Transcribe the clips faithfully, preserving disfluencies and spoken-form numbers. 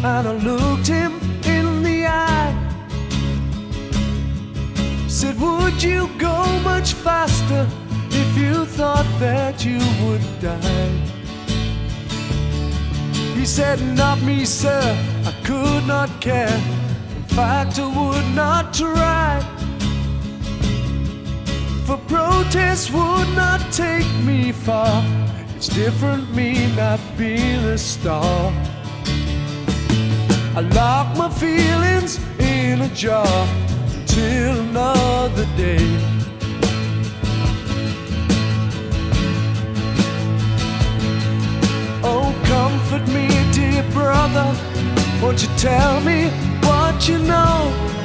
and I looked him in the eye. Said, would you go much faster if you thought that you would die? He said, not me, sir, I could not care. In fact, I would not try. For protest would not take me far. It's different me not being a star. I lock my feelings in a jar till another day. Oh, comfort me, dear brother, won't you tell me what you know?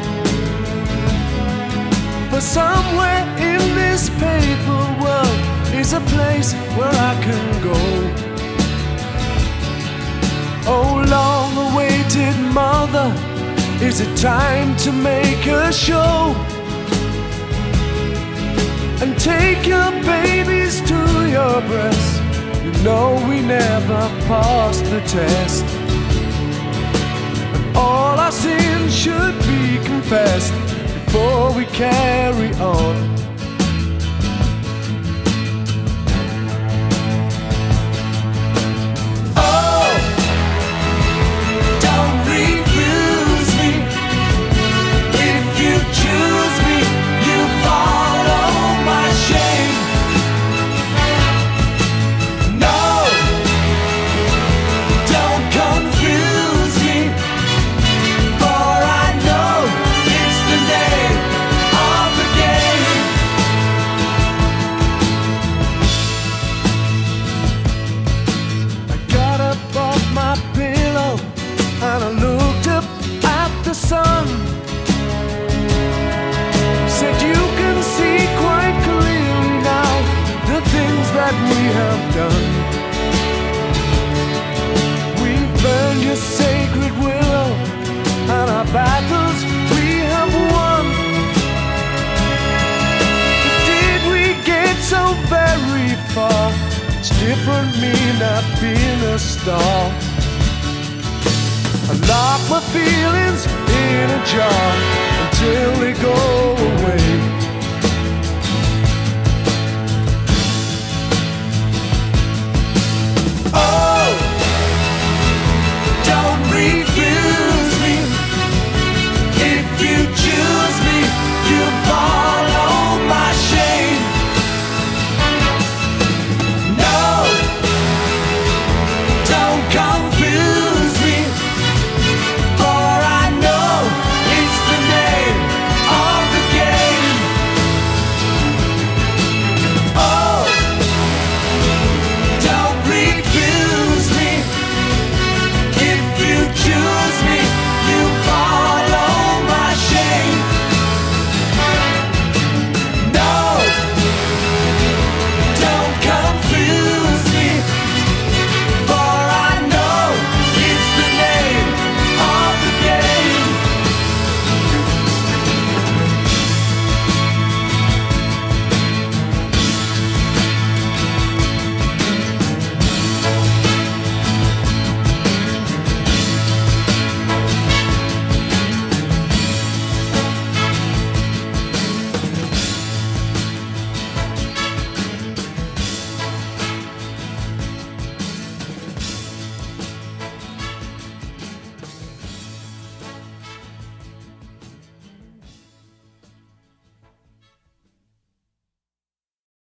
For somewhere in this paper world is a place where I can go. Oh, long-awaited mother, is it time to make a show? And take your babies to your breast. You know we never passed the test. And all our sins should be confessed before we carry on. And I looked up at the sun. Said, you can see quite clearly now the things that we have done. We've burned your sacred willow, and our battles we have won. But did we get so very far? It's different me not being a star. I lock my feelings in a jar until they go away. Oh!